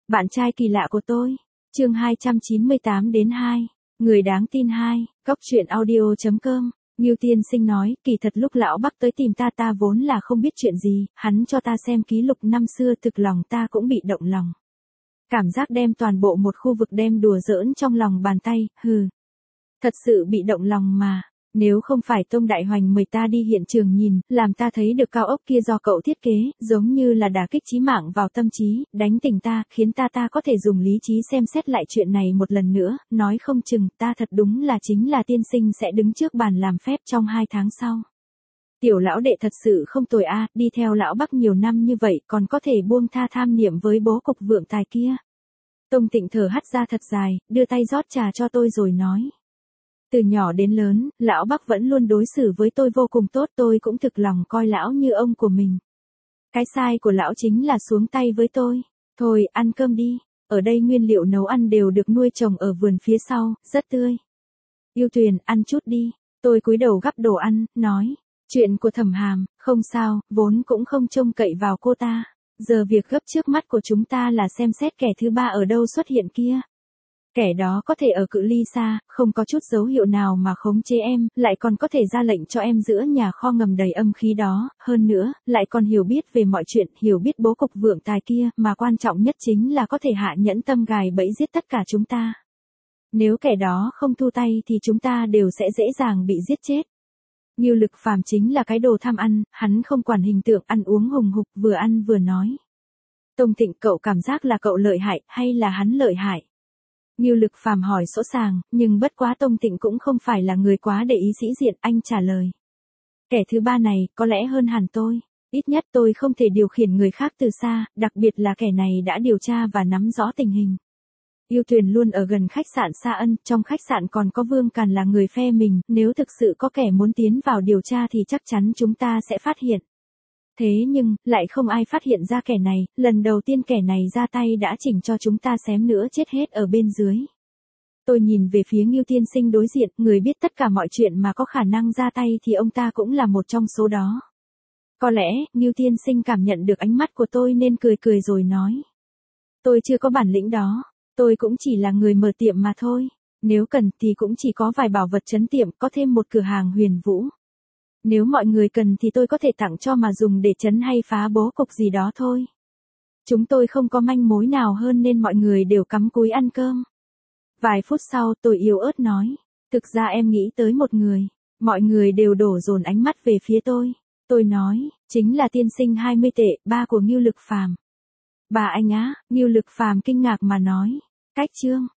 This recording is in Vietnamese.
Bạn trai kỳ lạ của tôi. Chương 298 đến 2. Người đáng tin 2. Cóc truyện audio.com. Ngưu Tiên Sinh nói, kỳ thật lúc lão Bắc tới tìm ta vốn là không biết chuyện gì, hắn cho ta xem ký lục năm xưa, thực lòng ta cũng bị động lòng. Cảm giác đem toàn bộ một khu vực đem đùa giỡn trong lòng bàn tay, Thật sự bị động lòng mà. Nếu không phải Tông Đại Hoành mời ta đi hiện trường nhìn, làm ta thấy được cao ốc kia do cậu thiết kế, giống như là đả kích chí mạng vào tâm trí, đánh tỉnh ta, khiến ta có thể dùng lý trí xem xét lại chuyện này một lần nữa, nói không chừng ta thật đúng là chính là tiên sinh sẽ đứng trước bàn làm phép trong 2 tháng sau. Tiểu lão đệ thật sự không tồi a, đi theo lão Bắc nhiều năm như vậy còn có thể buông tha tham niệm với bố cục vượng tài kia. Tông Tịnh thở hắt ra thật dài, đưa tay rót trà cho tôi rồi nói. Từ nhỏ đến lớn, lão Bắc vẫn luôn đối xử với tôi vô cùng tốt, tôi cũng thực lòng coi lão như ông của mình. Cái sai của lão chính là xuống tay với tôi. Thôi, ăn cơm đi, ở đây nguyên liệu nấu ăn đều được nuôi trồng ở vườn phía sau, rất tươi. Yêu Tuyền, ăn chút đi. Tôi cúi đầu gắp đồ ăn, nói. Chuyện của Thẩm Hàm, không sao, vốn cũng không trông cậy vào cô ta. Giờ việc gấp trước mắt của chúng ta là xem xét kẻ thứ ba ở đâu xuất hiện kia. Kẻ đó có thể ở cự ly xa, không có chút dấu hiệu nào mà khống chế em, lại còn có thể ra lệnh cho em giữa nhà kho ngầm đầy âm khí đó, hơn nữa, lại còn hiểu biết về mọi chuyện, hiểu biết bố cục vượng tài kia, mà quan trọng nhất chính là có thể hạ nhẫn tâm gài bẫy giết tất cả chúng ta. Nếu kẻ đó không thu tay thì chúng ta đều sẽ dễ dàng bị giết chết. Ngưu Lực Phàm chính là cái đồ tham ăn, hắn không quản hình tượng, ăn uống hùng hục, vừa ăn vừa nói. Tông Tịnh, cậu cảm giác là cậu lợi hại, hay là hắn lợi hại? Ngưu Lực Phàm hỏi sỗ sàng, nhưng bất quá Tông Tịnh cũng không phải là người quá để ý sĩ diện, anh trả lời. Kẻ thứ ba này, có lẽ hơn hẳn tôi. Ít nhất tôi không thể điều khiển người khác từ xa, đặc biệt là kẻ này đã điều tra và nắm rõ tình hình. Yêu Tuyền luôn ở gần khách sạn Sa Ân, trong khách sạn còn có Vương Càn là người phe mình, nếu thực sự có kẻ muốn tiến vào điều tra thì chắc chắn chúng ta sẽ phát hiện. Thế nhưng, lại không ai phát hiện ra kẻ này, lần đầu tiên kẻ này ra tay đã chỉnh cho chúng ta xém nữa chết hết ở bên dưới. Tôi nhìn về phía Ngưu Tiên Sinh đối diện, người biết tất cả mọi chuyện mà có khả năng ra tay thì ông ta cũng là một trong số đó. Có lẽ, Ngưu Tiên Sinh cảm nhận được ánh mắt của tôi nên cười rồi nói. Tôi chưa có bản lĩnh đó, tôi cũng chỉ là người mở tiệm mà thôi, nếu cần thì cũng chỉ có vài bảo vật trấn tiệm, có thêm một cửa hàng huyền vũ. Nếu mọi người cần thì tôi có thể tặng cho mà dùng để trấn hay phá bố cục gì đó thôi. Chúng tôi không có manh mối nào hơn nên mọi người đều cắm cúi ăn cơm. Vài phút sau tôi yếu ớt nói. Thực ra em nghĩ tới một người. Mọi người đều đổ dồn ánh mắt về phía tôi. Tôi nói, chính là tiên sinh 20 tệ, ba của Ngưu Lực Phàm. Bà anh á, Ngưu Lực Phàm kinh ngạc mà nói. Cách Trương,